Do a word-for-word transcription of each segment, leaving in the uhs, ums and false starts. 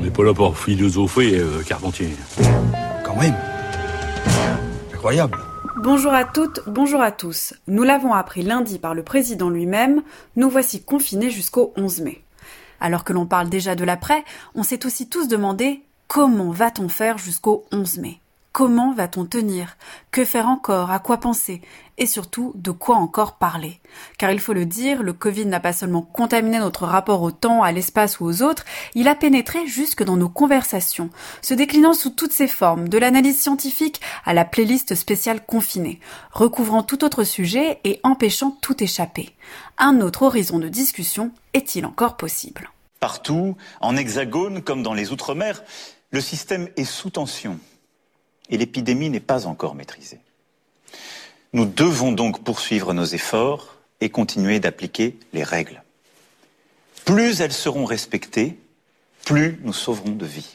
On n'est pas là pour philosopher, euh, Carpentier. Quand même. Incroyable. Bonjour à toutes, bonjour à tous. Nous l'avons appris lundi par le président lui-même, nous voici confinés jusqu'au onze mai. Alors que l'on parle déjà de l'après, on s'est aussi tous demandé comment va-t-on faire jusqu'au onze mai ? Comment va-t-on tenir ? Que faire encore ? À quoi penser ? Et surtout, de quoi encore parler ? Car il faut le dire, le Covid n'a pas seulement contaminé notre rapport au temps, à l'espace ou aux autres, il a pénétré jusque dans nos conversations, se déclinant sous toutes ses formes, de l'analyse scientifique à la playlist spéciale confinée, recouvrant tout autre sujet et empêchant tout échapper. Un autre horizon de discussion est-il encore possible ? Partout, en hexagone comme dans les Outre-mer, le système est sous tension. Et l'épidémie n'est pas encore maîtrisée. Nous devons donc poursuivre nos efforts et continuer d'appliquer les règles. Plus elles seront respectées, plus nous sauverons de vies.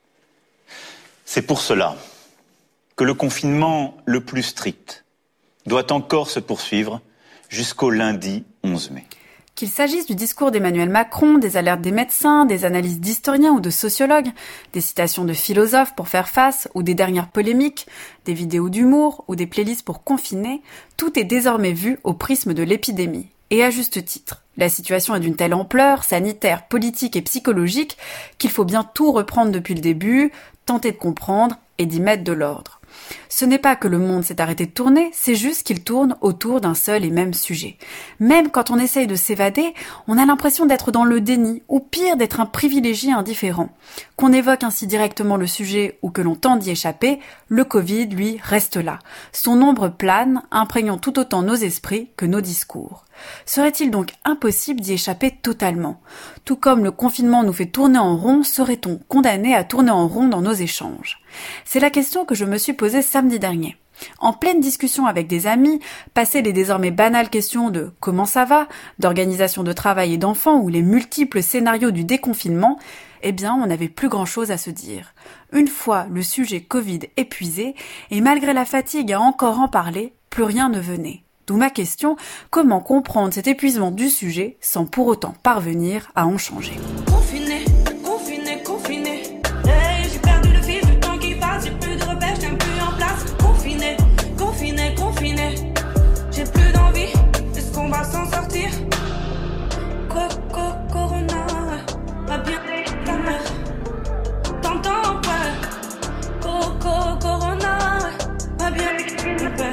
C'est pour cela que le confinement le plus strict doit encore se poursuivre jusqu'au lundi onze mai. Qu'il s'agisse du discours d'Emmanuel Macron, des alertes des médecins, des analyses d'historiens ou de sociologues, des citations de philosophes pour faire face ou des dernières polémiques, des vidéos d'humour ou des playlists pour confiner, tout est désormais vu au prisme de l'épidémie. Et à juste titre. La situation est d'une telle ampleur, sanitaire, politique et psychologique, qu'il faut bien tout reprendre depuis le début, tenter de comprendre et d'y mettre de l'ordre. Ce n'est pas que le monde s'est arrêté de tourner, c'est juste qu'il tourne autour d'un seul et même sujet. Même quand on essaye de s'évader, on a l'impression d'être dans le déni, ou pire d'être un privilégié indifférent. Qu'on évoque ainsi directement le sujet ou que l'on tente d'y échapper, le Covid, lui, reste là. Son ombre plane, imprégnant tout autant nos esprits que nos discours. Serait-il donc impossible d'y échapper totalement ? Tout comme le confinement nous fait tourner en rond, serait-on condamné à tourner en rond dans nos échanges ? C'est la question que je me suis posée samedi dernier. En pleine discussion avec des amis, passées les désormais banales questions de « comment ça va ?», d'organisation de travail et d'enfants ou les multiples scénarios du déconfinement, eh bien on n'avait plus grand-chose à se dire. Une fois le sujet Covid épuisé, et malgré la fatigue à encore en parler, plus rien ne venait. D'où ma question, comment comprendre cet épuisement du sujet sans pour autant parvenir à en changer ? Confiné, confiné, confiné. Hey, j'ai perdu le fil du temps qui passe, j'ai plus de repères, je tiens plus en place. Confiné, confiné, confiné. J'ai plus d'envie, est-ce qu'on va s'en sortir ? Coco, corona, va bien ta mère. T'entends pas ? Coco, corona, va bien ta mère.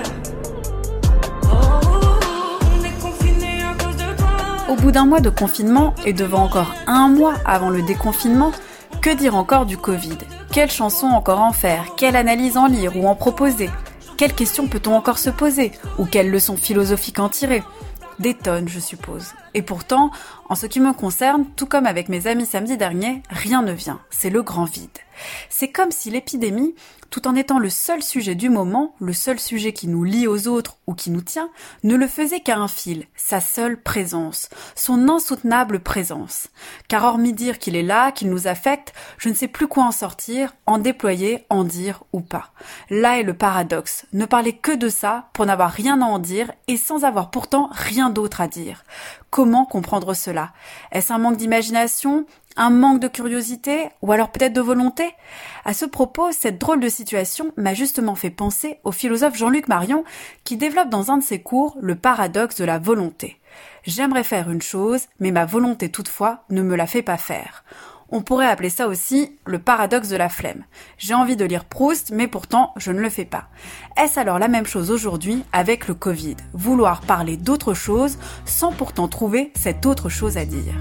Au bout d'un mois de confinement et devant encore un mois avant le déconfinement, que dire encore du Covid ? Quelle chanson encore en faire ? Quelle analyse en lire ou en proposer ? Quelles questions peut-on encore se poser ? Ou quelles leçons philosophiques en tirer ? Des tonnes, je suppose. Et pourtant, en ce qui me concerne, tout comme avec mes amis samedi dernier, rien ne vient. C'est le grand vide. C'est comme si l'épidémie, tout en étant le seul sujet du moment, le seul sujet qui nous lie aux autres ou qui nous tient, ne le faisait qu'à un fil, sa seule présence, son insoutenable présence. Car hormis dire qu'il est là, qu'il nous affecte, je ne sais plus quoi en sortir, en déployer, en dire ou pas. Là est le paradoxe, ne parler que de ça pour n'avoir rien à en dire et sans avoir pourtant rien d'autre à dire. Comment comprendre cela ? Est-ce un manque d'imagination ? Un manque de curiosité, ou alors peut-être de volonté ? À ce propos, cette drôle de situation m'a justement fait penser au philosophe Jean-Luc Marion, qui développe dans un de ses cours le paradoxe de la volonté. J'aimerais faire une chose, mais ma volonté toutefois ne me la fait pas faire. On pourrait appeler ça aussi le paradoxe de la flemme. J'ai envie de lire Proust, mais pourtant je ne le fais pas. Est-ce alors la même chose aujourd'hui avec le Covid ? Vouloir parler d'autre chose sans pourtant trouver cette autre chose à dire.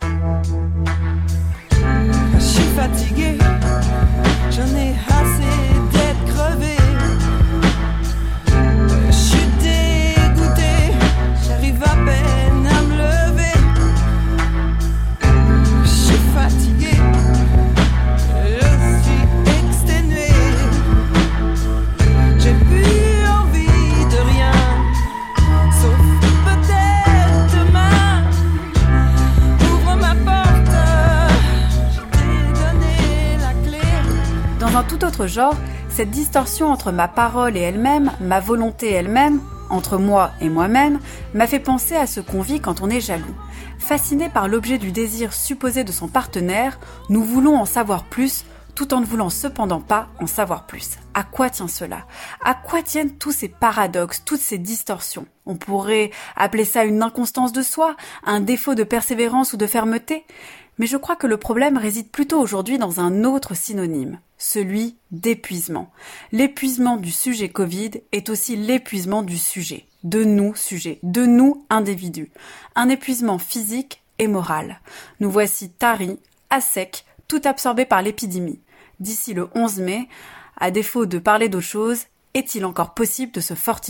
Je suis fatiguée, j'en ai assez d'être crevée. Je suis dégoûtée, j'arrive à peine à me lever. Je suis fatiguée, je suis exténuée. J'ai plus envie de rien, sauf peut-être demain. Ouvre ma porte. Dans un tout autre genre, cette distorsion entre ma parole et elle-même, ma volonté et elle-même, entre moi et moi-même, m'a fait penser à ce qu'on vit quand on est jaloux. Fascinés par l'objet du désir supposé de son partenaire, nous voulons en savoir plus, tout en ne voulant cependant pas en savoir plus. À quoi tient cela ? À quoi tiennent tous ces paradoxes, toutes ces distorsions ? On pourrait appeler ça une inconstance de soi, un défaut de persévérance ou de fermeté ? Mais je crois que le problème réside plutôt aujourd'hui dans un autre synonyme, celui d'épuisement. L'épuisement du sujet Covid est aussi l'épuisement du sujet, de nous sujets, de nous individus. Un épuisement physique et moral. Nous voici taris, à sec, tout absorbés par l'épidémie. D'ici le onze mai, à défaut de parler d'autre chose, est-il encore possible de se fortifier ?